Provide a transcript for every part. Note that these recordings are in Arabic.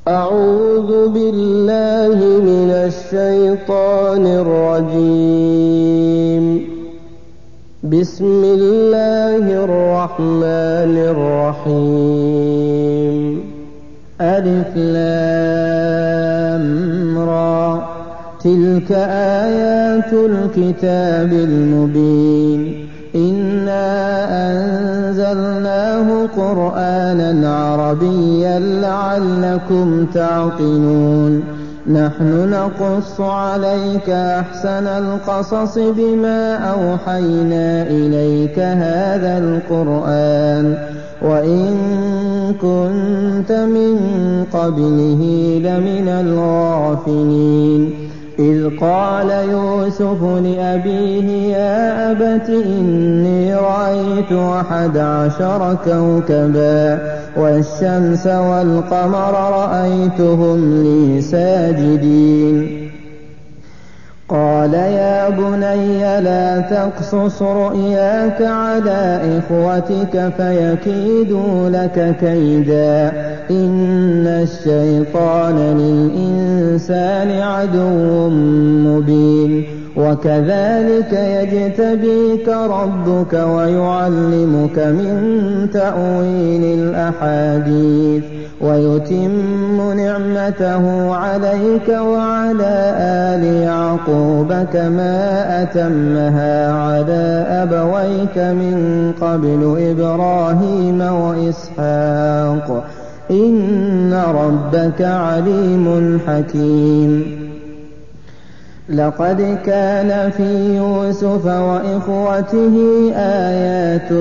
أعوذ بالله من الشيطان الرجيم. بسم الله الرحمن الرحيم. ألف لام را، تلك آيات الكتاب المبين. إنا أنزلناه قرآنا عربيا لعلكم تعقلون. نحن نقص عليك أحسن القصص بما أوحينا إليك هذا القرآن وإن كنت من قبله لمن الغافلين. إذ قال يوسف لأبيه يا أبت إني رأيت 11 كوكبا والشمس والقمر رأيتهم لي ساجدين. قال يا بني لا تقصص رؤياك على إخوتك فيكيدوا لك كيدا إن الشيطان للإنسان عدو مبين. وكذلك يجتبيك ربك ويعلمك من تأويل الأحاديث ويتم نعمته عليك وعلى آل يعقوب كما أتمها على أبويك من قبل إبراهيم وإسحاق إن ربك عليم حكيم. لقد كان في يوسف وإخوته آيات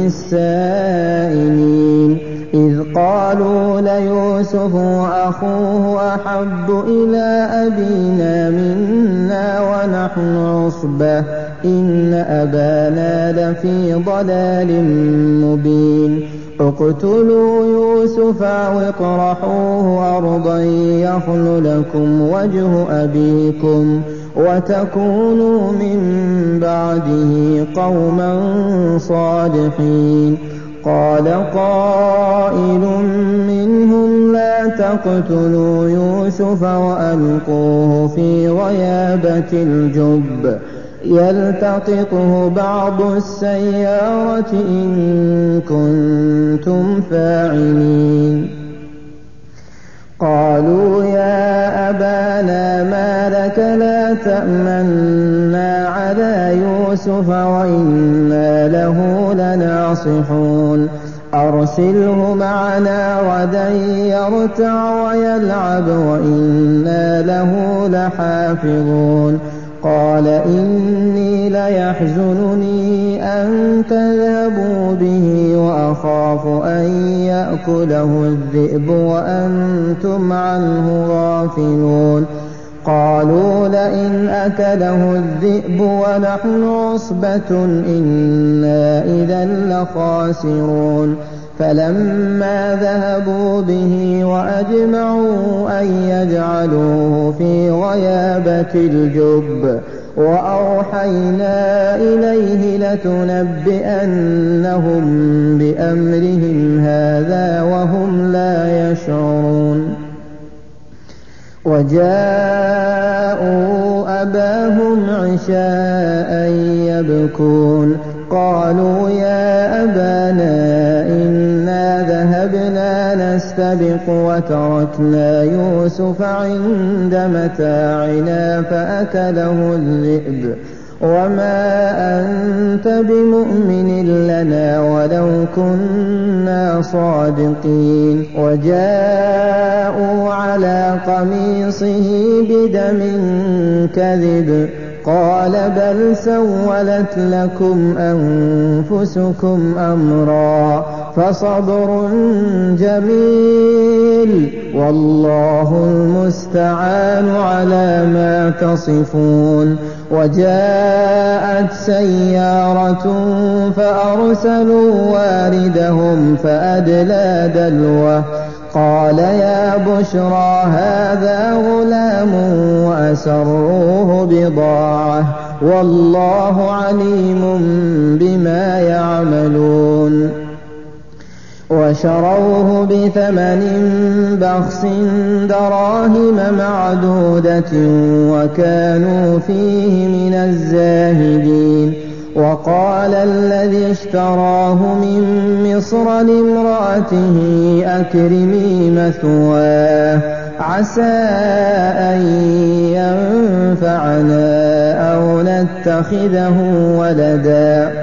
للسائلين إذ قالوا ليوسف وأخوه أحب إلى أبينا منا ونحن عصبة إن أبانا لفي ضلال مبين. اقتلوا يوسف أو اطرحوه أرضا يخل لكم وجه أبيكم وتكونوا من بعده قوما صالحين. قال قائل منهم لا تقتلوا يوسف وألقوه في غيابة الجب يلتقطه بعض السيارة إن كنتم فاعلين. قالوا يا أبانا ما لك لا تأمنا على يوسف وإنا له لناصحون. أرسله معنا غدا يرتع ويلعب وإنا له لحافظون. قال إني ليحزنني أن تذهبوا به وأخاف أن يأكله الذئب وأنتم عنه غافلون. قالوا لئن أكله الذئب ونحن عصبة إنا إذا لخاسرون. فلما ذهبوا به وأجمعوا أن يجعلوه في غيابة الجب وأوحينا إليه لتنبئنهم بأمرهم هذا وهم لا يشعرون. وجاءوا أباهم عشاء يبكون. قالوا يا أبانا إنا ذهبنا نستبق وتركنا يوسف عند متاعنا فأكله الذئب وما أنت بمؤمن لنا ولو كنا صادقين. وجاءوا على قميصه بدم كذب قال بل سولت لكم أنفسكم أمرا فصبر جميل والله المستعان على ما تصفون. وجاءت سيارة فأرسلوا واردهم فأدلى دلوه قال يا بشرى هذا غلام وأسروه بضاعة والله عليم بما يعملون. وشروه بثمن بخس دراهم معدودة وكانوا فيه من الزاهدين. وقال الذي اشتراه من مصر لامرأته أكرمي مثواه عسى أن ينفعنا أو نتخذه ولدا.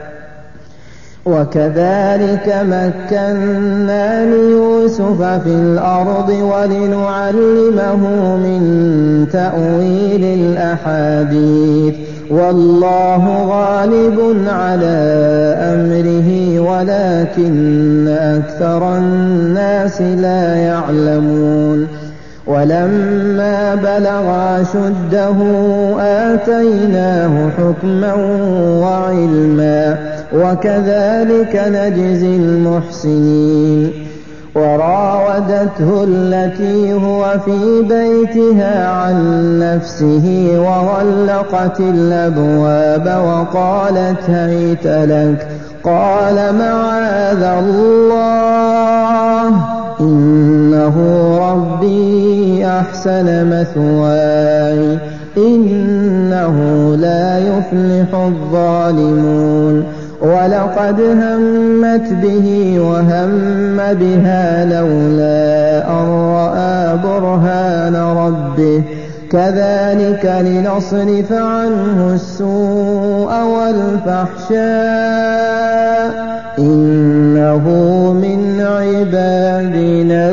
وكذلك مكنا ليوسف في الأرض ولنعلمه من تأويل الأحاديث والله غالب على أمره ولكن أكثر الناس لا يعلمون. ولما بلغ أشده آتيناه حكما وعلما وكذلك نجزي المحسنين. وراودته التي هو في بيتها عن نفسه وغلقت الأبواب وقالت هيت لك قال معاذ الله إنه ربي أحسن مثواي إنه لا يفلح الظالمون. ولقد همت به وهم بها لولا أن رأى برهان ربه كذلك لنصرف عنه السوء والفحشاء إنه من عبادنا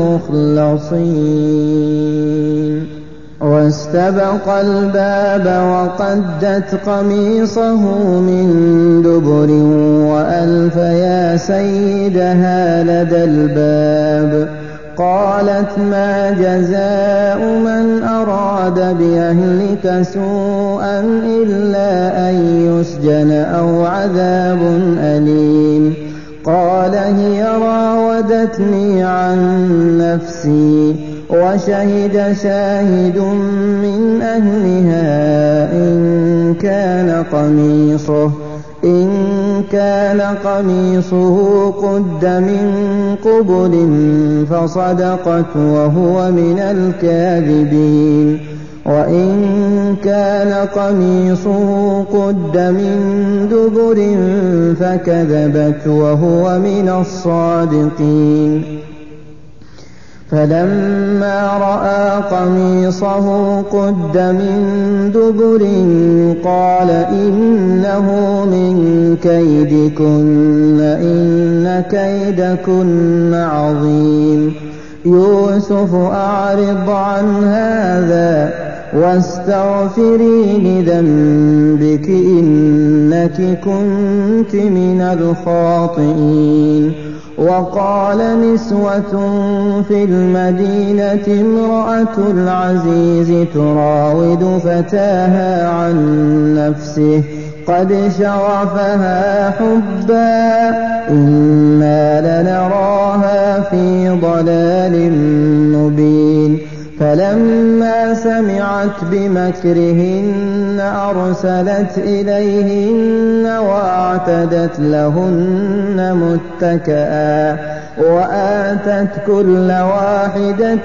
المخلصين. واستبق الباب وقدت قميصه من دبر وألف يا سيدها لدى الباب. قالت ما جزاء من أراد بأهلك سوءا إلا أن يسجن أو عذاب أليم. قال هي راودتني عن نفسي وشهد شاهد من أهلها إن كان قميصه قد من قبل فصدقت وهو من الكاذبين وإن كان قميصه قد من دبر فكذبت وهو من الصادقين. فلما رأى قميصه قد من دبر قال إنه من كيدكن إن كيدكن عظيم. يوسف أعرض عن هذا واستغفري لذنبك إنك كنت من الخاطئين. وقال نسوة في المدينة امرأة العزيز تراود فتاها عن نفسه قد شغفها حبا إنا لنراها في ضلال مبين. فلما سمعت بمكرهن أرسلت إليهن وأعتدت لهن متكئا وآتت كل واحدة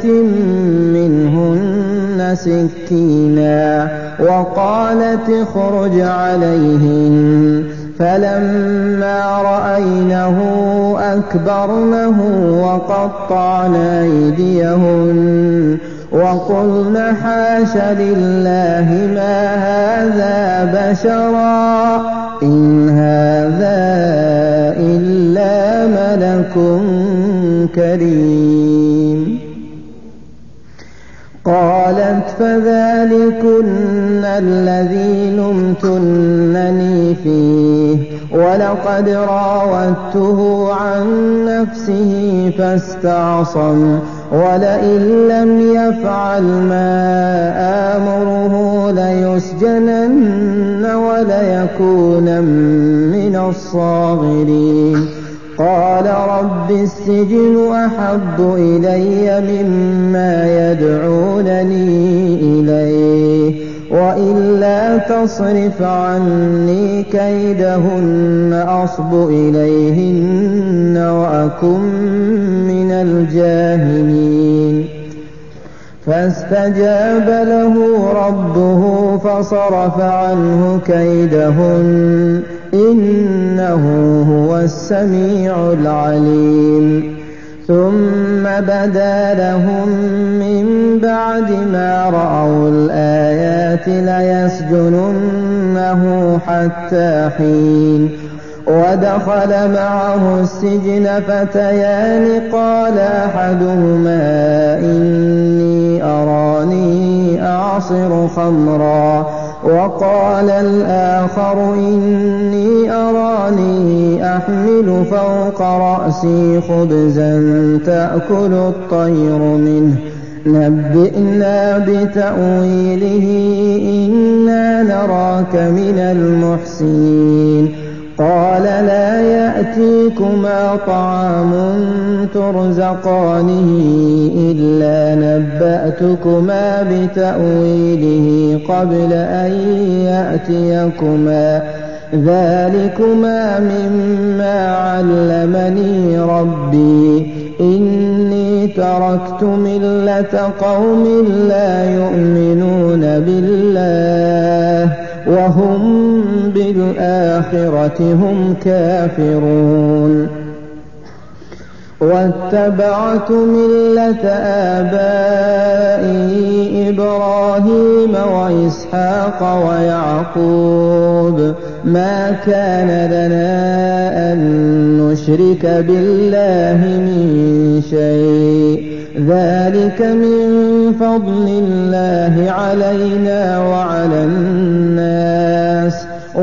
منهن سكينا وقالت اخرج عليهن. فلما رأينه أكبرنه وقطعن أيديهن وقلن حاش لله ما هذا بشرا إن هذا إلا ملك كريم. قالت فذلكن الذي لمتنني فيه ولقد راودته عن نفسه فاستعصم ولئن لم يفعل ما آمره ليسجنن وليكونن من الصاغرين. قال رب السجن أحب إلي مما يدعونني إليه وإلا إلا تصرف عني كيدهن أصب إليهن وأكن من الجاهلين فاستجاب له ربه فصرف عنه كيدهن إنه هو السميع العليم ثم بدا لهم من بعد ما رأوا الآيات ليسجننه حتى حين ودخل معه السجن فتيان قال أحدهما إني أراني أعصر خمرا وقال الآخر إني أراني أحمل فوق رأسي خبزا تأكل الطير منه نبئنا بتأويله إنا نراك من المحسنين قال لا يأتيكما طعام ترزقانه إلا نبأتكما بتأويله قبل أن يأتيكما ذلكما مما علمني ربي إني تركت ملة قوم لا يؤمنون بالله وهم بالآخرة هم كافرون واتبعت ملة آبائي إبراهيم وإسحاق ويعقوب ما كان لنا أن نشرك بالله من شيء ذلك من فضل الله علينا وعلى الناس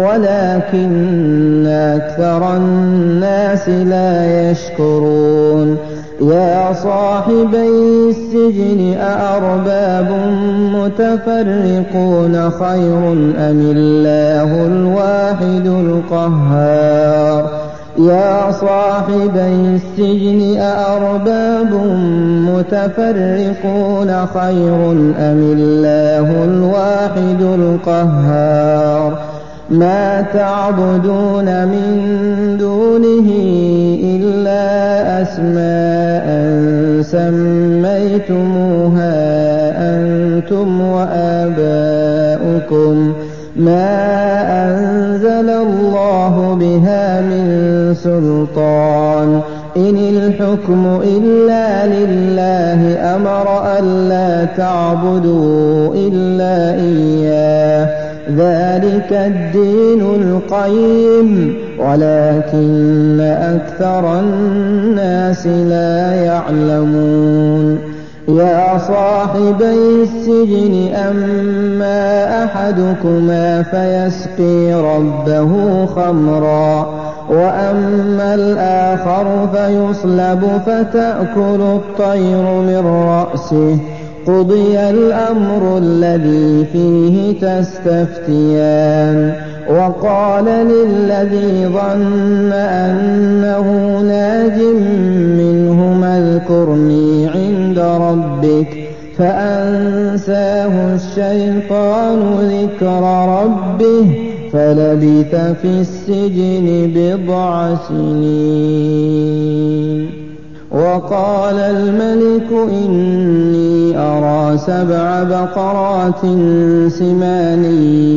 ولكن أكثر الناس لا يشكرون يا صاحبي السجن أأرباب متفرقون خير أم الله الواحد القهار يا صاحبي السجن أأرباب متفرقون خير أم الله الواحد القهار ما تعبدون من دونه إلا أسماء سميتموها أنتم وآباؤكم ما أنزل الله بها من سلطان إن الحكم إلا لله أمر ألا تعبدوا إلا إياه ذلك الدين القيم ولكن أكثر الناس لا يعلمون يا صاحبي السجن أما أحدكما فيسقي ربه خمرا وأما الآخر فيصلب فتأكل الطير من رأسه قضي الأمر الذي فيه تستفتيان وقال للذي ظن أنه ناج منهما اذكرني عند ربك فأنساه الشيطان ذكر ربه فلبث في السجن بضع سنين وقال الملك إني أرى 7 بقرات سمان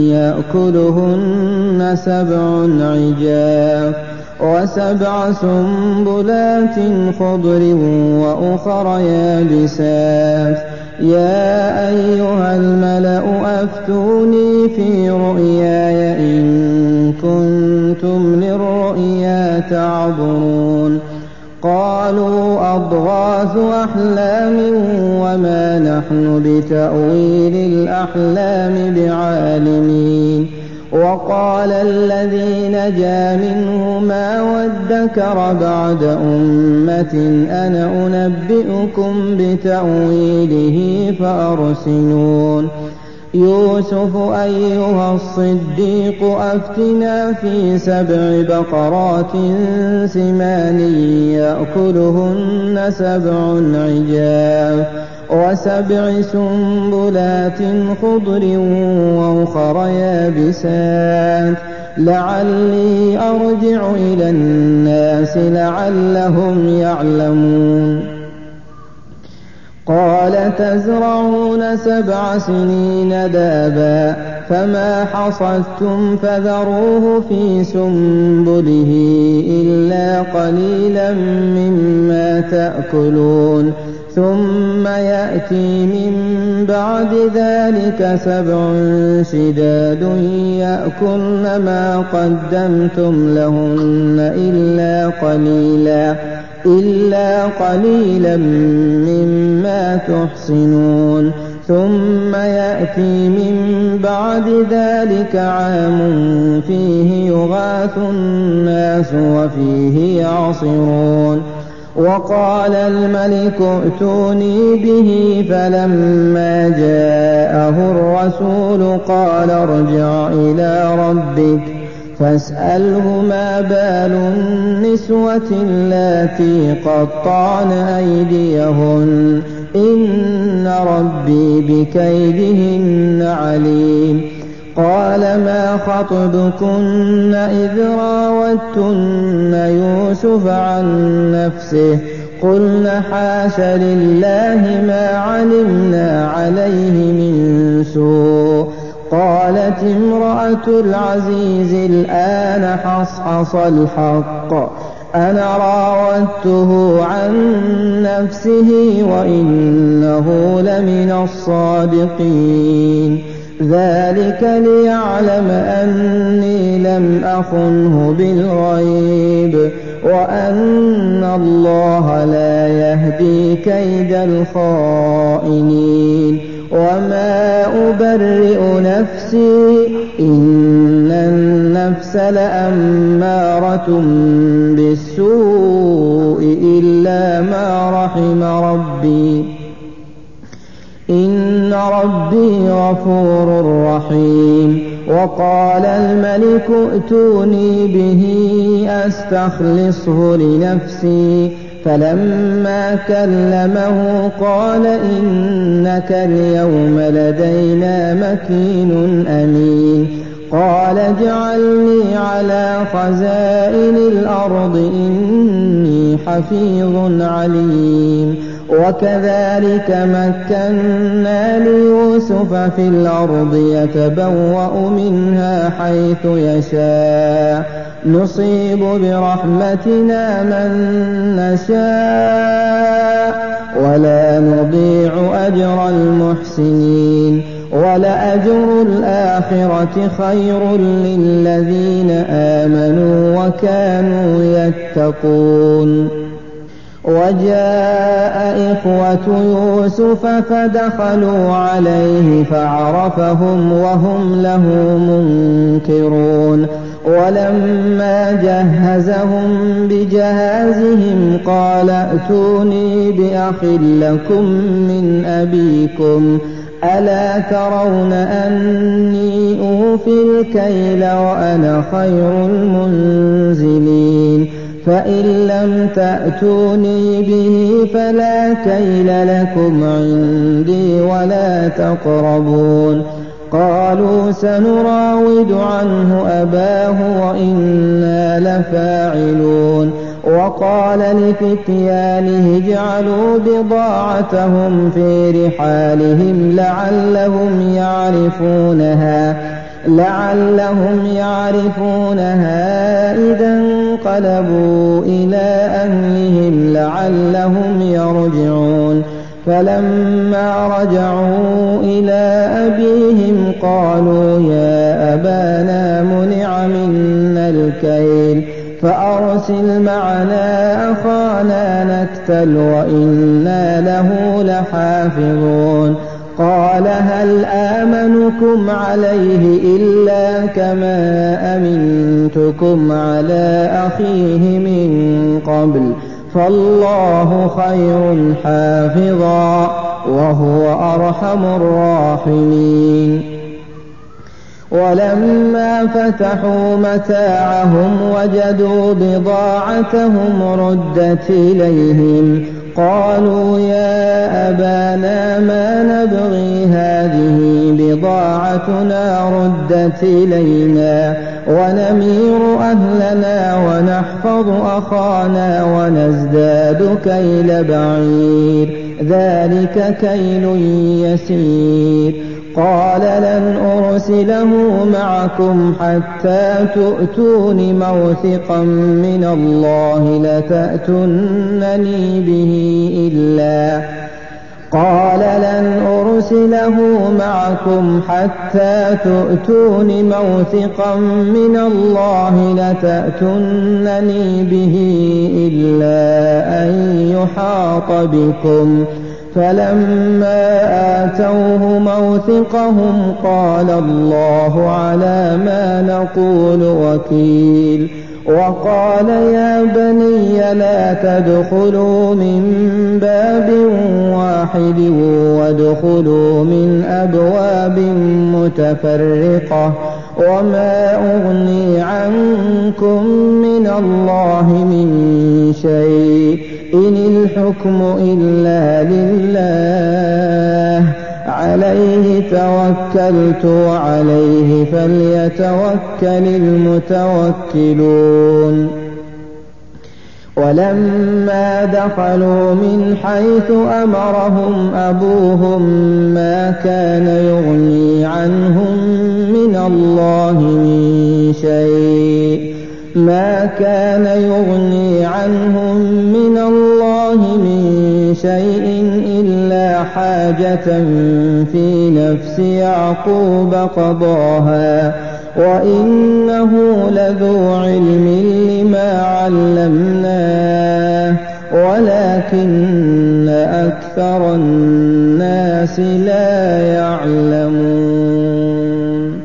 يأكلهن 7 عجاف و7 سنبلات خضر وأخر يابسات يا أيها الملأ أفتوني في رؤياي إن كنتم للرؤيا تعبرون قالوا أضغاث أحلام وما نحن بتأويل الأحلام بعالمين وقال الذي نجا منهما وادكر بعد أمة أنا أنبئكم بتأويله فأرسلون يوسف أيها الصديق أفتنا في 7 بقرات سمان يأكلهن 7 عجاف وسبع سنبلات خضر وأخر يابسات لعلي أرجع إلى الناس لعلهم يعلمون قال تزرعون 7 سنين دابا فما حصدتم فذروه في سنبله إلا قليلا مما تأكلون ثم يأتي من بعد ذلك 7 شداد يأكلن ما قدمتم لهن إلا قليلا مما تحصنون ثم يأتي من بعد ذلك عام فيه يغاث الناس وفيه يعصرون وقال الملك ائتوني به فلما جاءه الرسول قال ارجع إلى ربك فاسأله ما بال النسوة اللاتي قطعن أيديهن إن ربي بكيدهن عليم قال ما خطبكن إذ راوتن يوسف عن نفسه قلن حاش لله ما علمنا عليه من سوء قالت امرأة العزيز الآن حصحص الحق أنا راودته عن نفسه وإنه لمن الصادقين ذلك ليعلم أني لم أخنه بالغيب وأن الله لا يهدي كيد الخائنين وما أبرئ نفسي إن النفس لأمارة بالسوء إلا ما رحم ربي إن ربي غفور رحيم وقال الملك ائتوني به أستخلصه لنفسي فلما كلمه قال إنك اليوم لدينا مكين أمين قال اجعلني على خزائن الأرض إني حفيظ عليم وكذلك مكنا ليوسف في الأرض يتبوأ منها حيث يشاء نصيب برحمتنا من نشاء ولا نضيع أجر المحسنين ولأجر الآخرة خير للذين آمنوا وكانوا يتقون وجاء إخوة يوسف فدخلوا عليه فعرفهم وهم له منكرون ولما جهزهم بجهازهم قال ائتوني بأخ لكم من أبيكم ألا ترون أني أوفي الكيل وأنا خير المنزلين فإن لم تأتوني به فلا كيل لكم عندي ولا تقربون قالوا سنراود عنه أباه وإنا لفاعلون وقال لفتيانه اجعلوا بضاعتهم في رحالهم لعلهم يعرفونها إذا انقلبوا إلى أهلهم لعلهم يرجعون فلما رجعوا إلى أبيهم قالوا يا أبانا منع منا الكيل فأرسل معنا أخانا نكتل وإنا له لحافظون قال هل آمنكم عليه إلا كما أمنتكم على أخيه من قبل فالله خير حافظا وهو أرحم الراحمين ولما فتحوا متاعهم وجدوا بضاعتهم ردت إليهم قالوا يا أبانا ما نبغي هذه بضاعتنا ردت إلينا ونمير أهلنا ونحفظ أخانا ونزداد كيل بعير ذلك كيل يسير قال لن أرسله معكم حتى تؤتون موثقا من الله لتأتونني به إلا أن يحاط بكم فلما آتوه موثقهم قال الله على ما نقول وكيل وقال يا بني لا تدخلوا من باب واحد وادخلوا من أبواب متفرقة وما أغني عنكم من الله من شيء إن الحكم إلا لله عليه توكلت وعليه فليتوكل المتوكلون ولما دخلوا من حيث أمرهم أبوهم ما كان يغني عنهم من الله من شيء إلا حاجة في نفس يعقوب قضاها وإنه لذو علم لما علمناه ولكن أكثر الناس لا يعلمون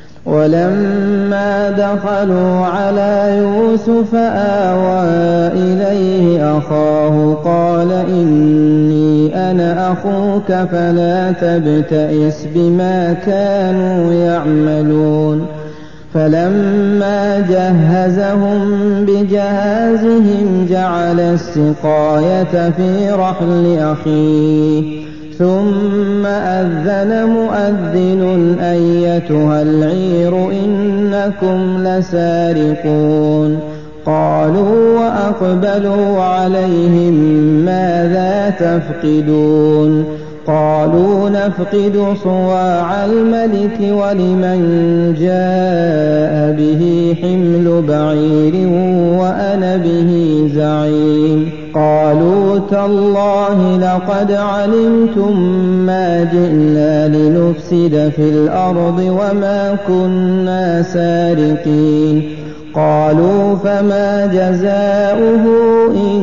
ولما دخلوا على يوسف آوى إليه أخاه قال إني أنا أخوك فلا تبتئس بما كانوا يعملون فلما جهزهم بجهازهم جعل السقاية في رحل أخيه ثم أذن مؤذن أيتها العير إنكم لسارقون قالوا وأقبلوا عليهم ماذا تفقدون قالوا نفقد صواع الملك ولمن جاء به حمل بعير وأنا به زعيم قالوا تالله لقد علمتم ما جئنا لنفسد في الأرض وما كنا سارقين قالوا فما جزاؤه إن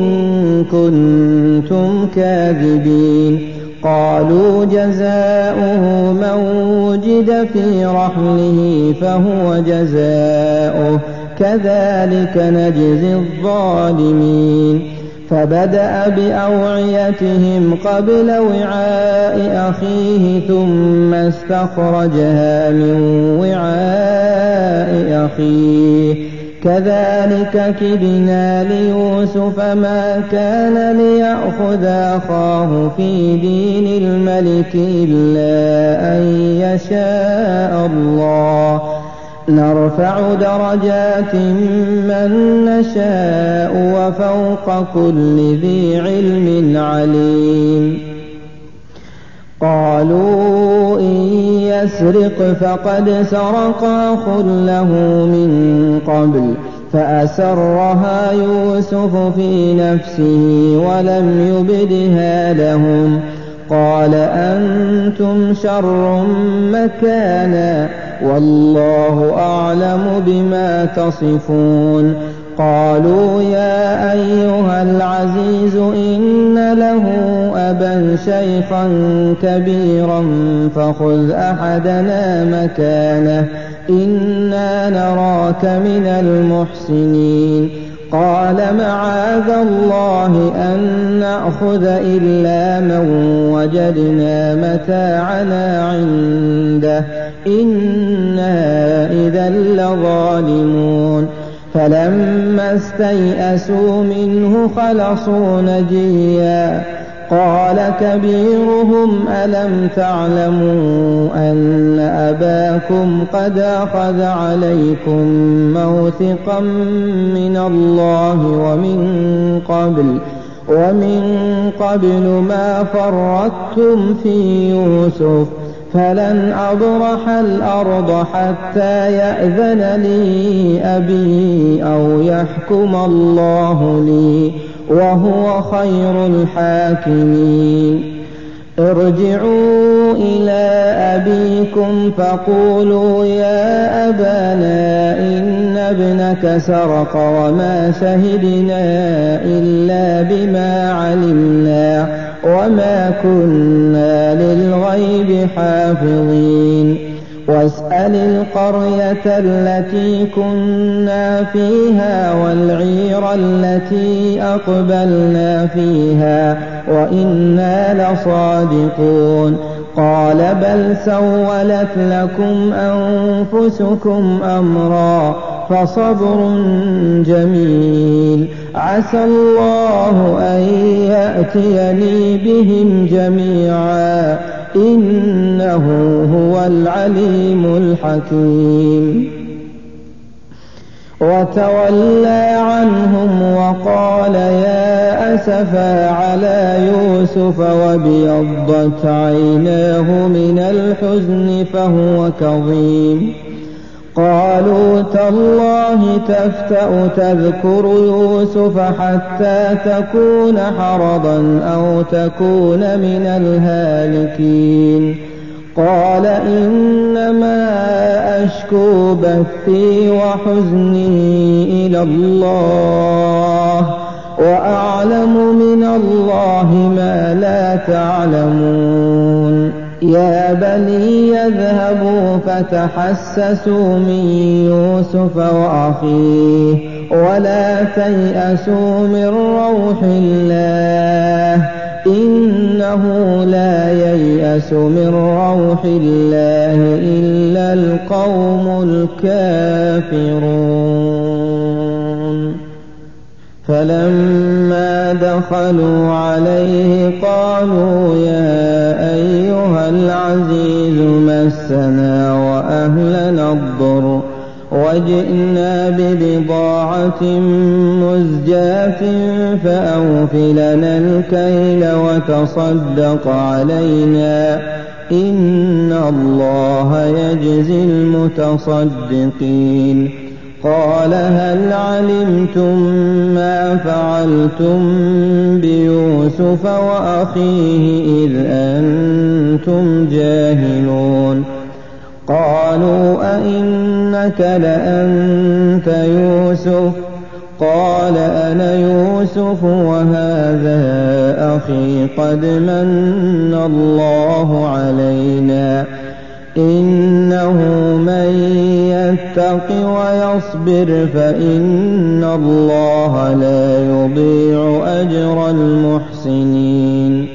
كنتم كاذبين قالوا جزاؤه من وجد في رحله فهو جزاؤه كذلك نجزي الظالمين فبدأ بأوعيتهم قبل وعاء أخيه ثم استخرجها من وعاء أخيه كذلك كدنا ليوسف ما كان ليأخذ أخاه في دين الملك إلا أن يشاء الله نرفع درجات من نشاء وفوق كل ذي علم عليم قالوا إن يسرق فقد سرق أخ له من قبل فأسرها يوسف في نفسه ولم يبدها لهم قال أنتم شر مكانا والله أعلم بما تصفون قالوا يا أيها العزيز إن له أبا شيخا كبيرا فخذ أحدنا مكانه إنا نراك من المحسنين قال معاذ الله أن نأخذ إلا من وجدنا متاعنا عنده إنا إذا لظالمون فلما استيئسوا منه خلصوا نجيا قال كبيرهم ألم تعلموا أن أباكم قد أخذ عليكم موثقا من الله ومن قبل ما فرطتم في يوسف فلن أبرح الأرض حتى يأذن لي أبي أو يحكم الله لي وهو خير الحاكمين ارجعوا إلى أبيكم فقولوا يا أبانا إن ابنك سرق وما شهدنا إلا بما علمنا وما كنا للغيب حافظين واسأل القرية التي كنا فيها والعير التي أقبلنا فيها وإنا لصادقون قال بل سولت لكم أنفسكم أمرا فصبر جميل عسى الله أن يأتيني بهم جميعا إنه هو العليم الحكيم وتولى عنهم وقال يا أسفا على يوسف وابيضت عيناه من الحزن فهو كظيم قالوا تالله تفتأ تذكر يوسف حتى تكون حرضا أو تكون من الهالكين قال إنما أشكو بثي وحزني إلى الله وأعلم من الله ما لا تعلمون يا بني يذهبوا فتحسسوا من يوسف وأخيه ولا تيأسوا من روح الله إنه لا ييأس من روح الله إلا القوم الكافرون فلما دخلوا عليه قالوا يا أيها العزيز مسنا وأهلنا الضر وجئنا ببضاعة مزجاة فأوف لنا الكيل وتصدق علينا إن الله يجزي المتصدقين قال هل علمتم ما فعلتم بيوسف وأخيه إذ أنتم جاهلون قالوا أئنك لأنت يوسف قال أنا يوسف وهذا أخي قد من الله علينا إنه من يتق ويصبر فإن الله لا يضيع أجر المحسنين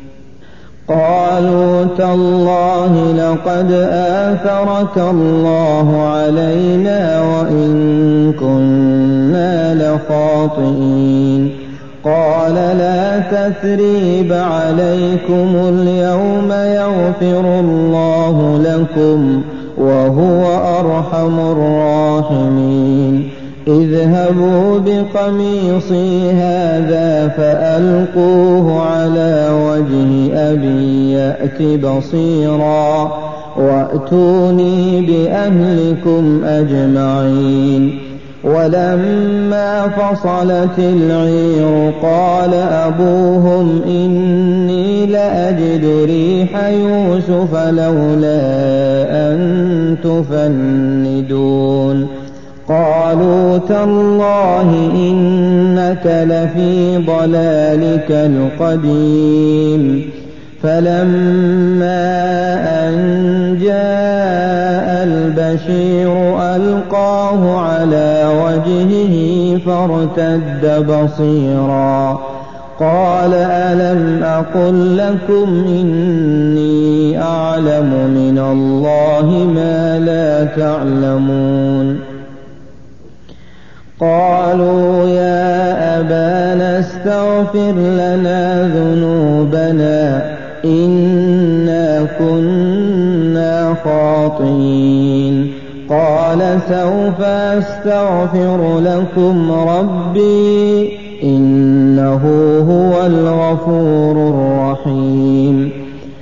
قالوا تالله لقد آثرك الله علينا وإن كنا لخاطئين قال لا تثريب عليكم اليوم يغفر الله لكم وهو أرحم الراحمين اذهبوا بقميصي هذا فألقوه على وجه أبي يأت بصيرا وأتوني بأهلكم أجمعين ولما فصلت العير قال أبوهم إني لأجد ريح يوسف لولا أن تفندون قالوا تالله إنك لفي ضلالك القديم فلما أن جاء البشير ألقاه على وجهه فارتد بصيرا قال ألم أقل لكم إني أعلم من الله ما لا تعلمون قالوا يا أبانا استغفر لنا ذنوبنا إنا كنا خاطئين. قال سوف أستغفر لكم ربي إنه هو الغفور الرحيم.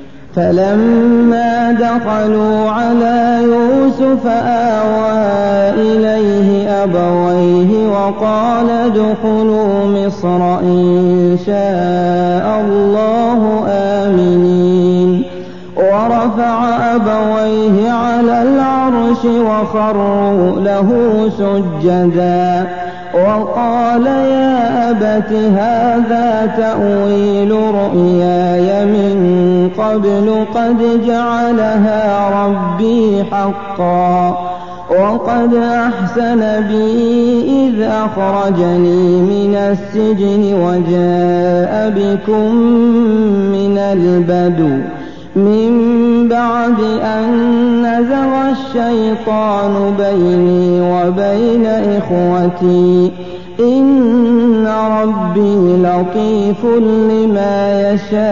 فلما دخلوا على يوسف آوى إليه أبويه وقال ادخلوا مصر إن شاء الله آمنين. ورفع أبويه على العرش وخروا له سجدا وقال يا أبت هذا تأويل رؤياي من قبل قد جعلها ربي حقا وقد أحسن بي إذ أخرجني من السجن وجاء بكم من البدو من بعد أن نزغ الشيطان بيني وبين إخوتي إن ربي لطيف لما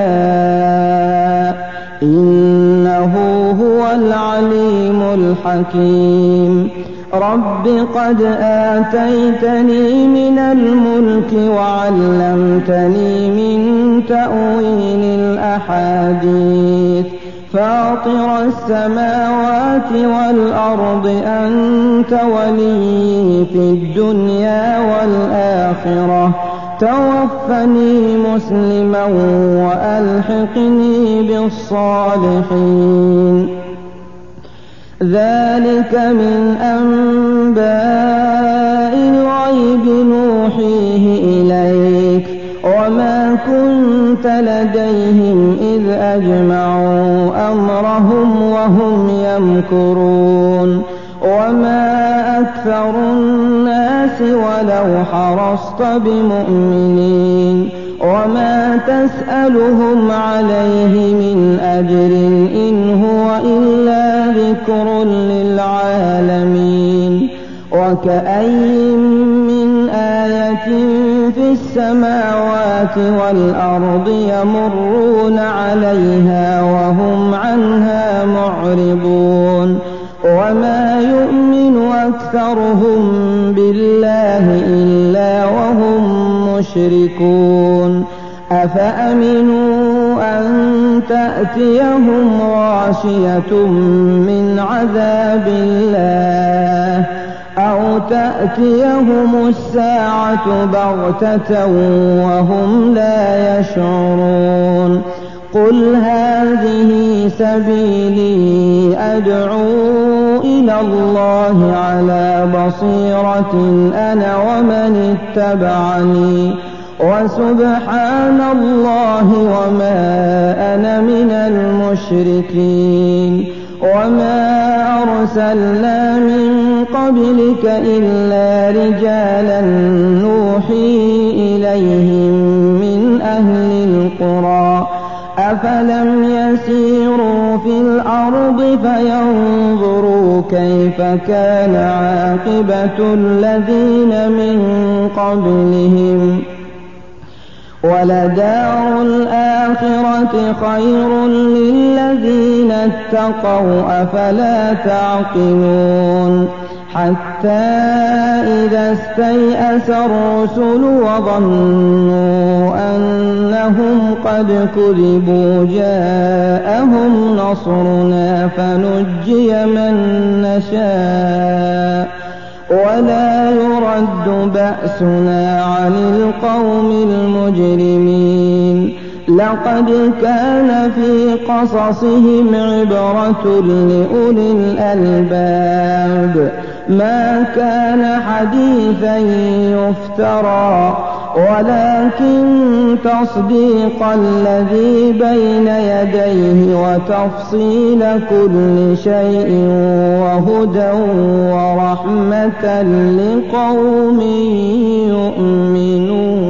يشاء إنه هو العليم الحكيم. رب قد آتيتني من الملك وعلمتني من تأويل الأحاديث فاطر السماوات والأرض أنت ولي في الدنيا والآخرة توفني مسلما وألحقني بالصالحين. ذلك من أنباء الغيب نوحيه إليك وما كنت لديهم إذ أجمعوا أمرهم وهم يمكرون. وما أكثر الناس ولو حرصت بمؤمنين وما تسألهم عليه من أجر إن هو إلا ذكر للعالمين. وكأين من آية في السماوات والأرض يمرون عليها وهم عنها معرضون وما يؤمن أكثرهم بالله إلا وهم مشركون. أفأمنوا أن تأتيهم غاشية من عذاب الله أو تأتيهم الساعة بغتة وهم لا يشعرون. قل هذه سبيلي أدعو إلى الله على بصيرة أنا ومن اتبعني وسبحان الله وما أنا من المشركين. وما أرسلنا من قبلك إلا رجالا نوحي إليهم من أهل القرى أفلم يسيروا في الأرض فينظروا كيف كان عاقبة الذين من قبلهم ولدار الآخرة خير للذين اتقوا أفلا تعقلون. حتى إذا استيأس الرسل وظنوا أنهم قد كذبوا جاءهم نصرنا فنجي من نشاء ولا يرد بأسنا عن القوم المجرمين. لقد كان في قصصهم عبرة لأولي الألباب ما كان حديثا يفترى ولكن تصديق الذي بين يديه وتفصيل كل شيء وهدى ورحمة لقوم يؤمنون.